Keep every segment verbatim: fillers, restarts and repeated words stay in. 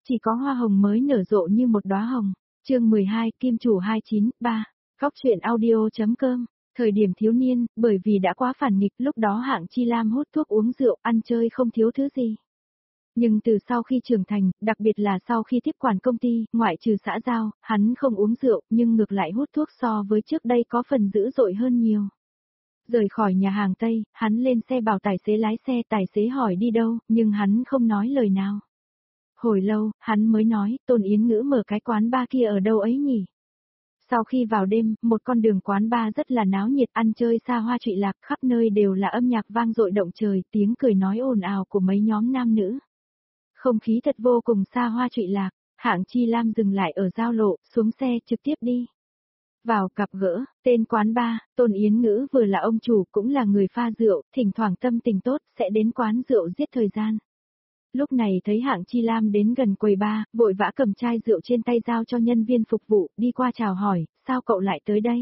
chỉ có hoa hồng mới nở rộ như một đóa hồng. Chương mười hai, Kim chủ hai chín ba. Góc truyện audio.com. Thời điểm thiếu niên, bởi vì đã quá phản nghịch, lúc đó Hạng Chi Lam hút thuốc uống rượu, ăn chơi không thiếu thứ gì. Nhưng từ sau khi trưởng thành, đặc biệt là sau khi tiếp quản công ty, ngoại trừ xã giao, hắn không uống rượu, nhưng ngược lại hút thuốc so với trước đây có phần dữ dội hơn nhiều. Rời khỏi nhà hàng Tây, hắn lên xe bảo tài xế lái xe, tài xế hỏi đi đâu, nhưng hắn không nói lời nào. Hồi lâu, hắn mới nói, Tôn Yến Ngữ mở cái quán bar kia ở đâu ấy nhỉ? Sau khi vào đêm, một con đường quán bar rất là náo nhiệt, ăn chơi xa hoa trụy lạc, khắp nơi đều là âm nhạc vang dội động trời, tiếng cười nói ồn ào của mấy nhóm nam nữ. Không khí thật vô cùng xa hoa trụy lạc, Hạng Chi Lam dừng lại ở giao lộ, xuống xe trực tiếp đi. Vào gặp gỡ, tên quán bar, Tôn Yến Ngữ vừa là ông chủ cũng là người pha rượu, thỉnh thoảng tâm tình tốt sẽ đến quán rượu giết thời gian. Lúc này thấy Hạng Chi Lam đến gần quầy bar, vội vã cầm chai rượu trên tay giao cho nhân viên phục vụ, đi qua chào hỏi, sao cậu lại tới đây?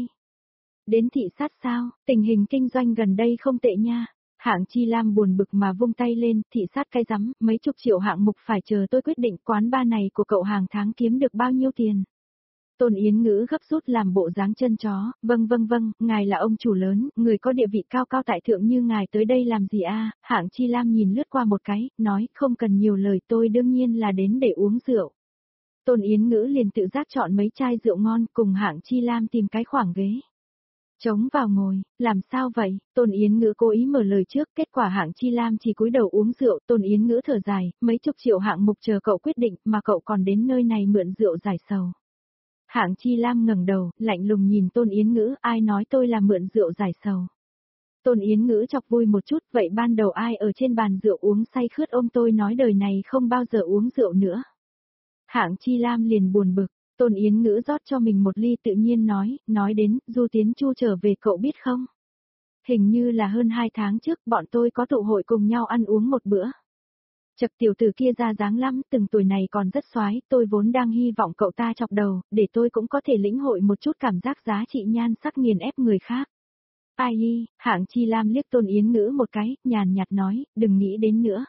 Đến thị sát sao, tình hình kinh doanh gần đây không tệ nha. Hạng Chi Lam buồn bực mà vung tay lên, thị sát cái rắm, mấy chục triệu hạng mục phải chờ tôi quyết định quán bar này của cậu hàng tháng kiếm được bao nhiêu tiền. Tôn Yến Ngữ gấp rút làm bộ dáng chân chó, vâng vâng vâng, ngài là ông chủ lớn, người có địa vị cao cao tại thượng như ngài tới đây làm gì a? Hạng Chi Lam nhìn lướt qua một cái, nói, không cần nhiều lời, tôi đương nhiên là đến để uống rượu. Tôn Yến Ngữ liền tự giác chọn mấy chai rượu ngon, cùng Hạng Chi Lam tìm cái khoảng ghế. Chống vào ngồi, làm sao vậy? Tôn Yến Ngữ cố ý mở lời trước, kết quả Hạng Chi Lam chỉ cúi đầu uống rượu, Tôn Yến Ngữ thở dài, mấy chục triệu hạng mục chờ cậu quyết định, mà cậu còn đến nơi này mượn rượu giải sầu. Hạng Chi Lam ngẩng đầu, lạnh lùng nhìn Tôn Yến Ngữ, ai nói tôi là mượn rượu giải sầu. Tôn Yến Ngữ chọc vui một chút, vậy ban đầu ai ở trên bàn rượu uống say khướt ôm tôi nói đời này không bao giờ uống rượu nữa. Hạng Chi Lam liền buồn bực, Tôn Yến Ngữ rót cho mình một ly tự nhiên nói, nói đến, Du Tiến Chu trở về cậu biết không? Hình như là hơn hai tháng trước bọn tôi có tụ hội cùng nhau ăn uống một bữa. Chật tiểu tử kia ra dáng lắm, từng tuổi này còn rất xoái, tôi vốn đang hy vọng cậu ta chọc đầu, để tôi cũng có thể lĩnh hội một chút cảm giác giá trị nhan sắc nghiền ép người khác. Ai hi, Hạng Chi Lam liếc Tôn Yến Ngữ một cái, nhàn nhạt nói, đừng nghĩ đến nữa.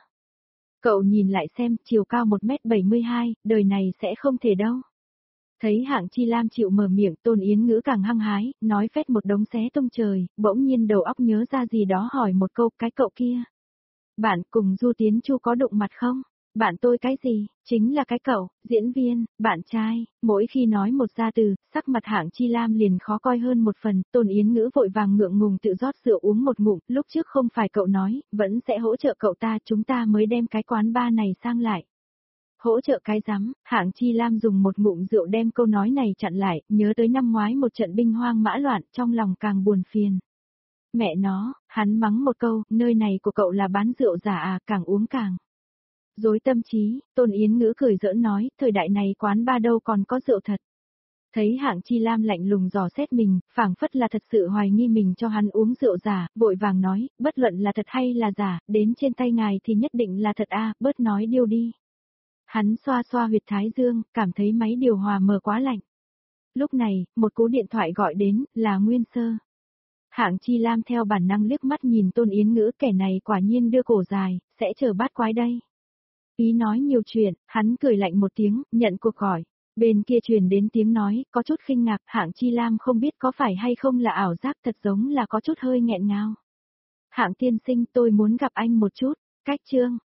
Cậu nhìn lại xem, chiều cao một mét bảy mươi hai, đời này sẽ không thể đâu. Thấy Hạng Chi Lam chịu mở miệng, Tôn Yến Ngữ càng hăng hái, nói phét một đống xé tung trời, bỗng nhiên đầu óc nhớ ra gì đó hỏi một câu, cái cậu kia. Bạn cùng Du Tiến Chu có đụng mặt không? Bạn tôi cái gì? Chính là cái cậu, diễn viên, bạn trai. Mỗi khi nói một gia từ, sắc mặt Hạng Chi Lam liền khó coi hơn một phần, Tôn Yến Ngữ vội vàng ngượng ngùng tự rót rượu uống một ngụm, lúc trước không phải cậu nói, vẫn sẽ hỗ trợ cậu ta, chúng ta mới đem cái quán bar này sang lại. Hỗ trợ cái rắm, Hạng Chi Lam dùng một ngụm rượu đem câu nói này chặn lại, nhớ tới năm ngoái một trận binh hoang mã loạn, trong lòng càng buồn phiền. Mẹ nó, hắn mắng một câu, nơi này của cậu là bán rượu giả à, càng uống càng. Dối tâm trí, Tôn Yến Ngữ cười giỡn nói, thời đại này quán bar đâu còn có rượu thật. Thấy Hạng Chi Lam lạnh lùng dò xét mình, phảng phất là thật sự hoài nghi mình cho hắn uống rượu giả, vội vàng nói, bất luận là thật hay là giả, đến trên tay ngài thì nhất định là thật a, bớt nói điêu đi. Hắn xoa xoa huyệt thái dương, cảm thấy máy điều hòa mở quá lạnh. Lúc này, một cú điện thoại gọi đến, là Nguyên Sơ. Hạng Chi Lam theo bản năng liếc mắt nhìn Tôn Yến Ngữ, kẻ này quả nhiên đưa cổ dài, sẽ chờ bát quái đây. Ý nói nhiều chuyện, hắn cười lạnh một tiếng, nhận cuộc gọi. Bên kia truyền đến tiếng nói, có chút khinh ngạc, Hạng Chi Lam không biết có phải hay không là ảo giác, thật giống là có chút hơi nghẹn ngào. Hạng tiên sinh, tôi muốn gặp anh một chút, cách chương.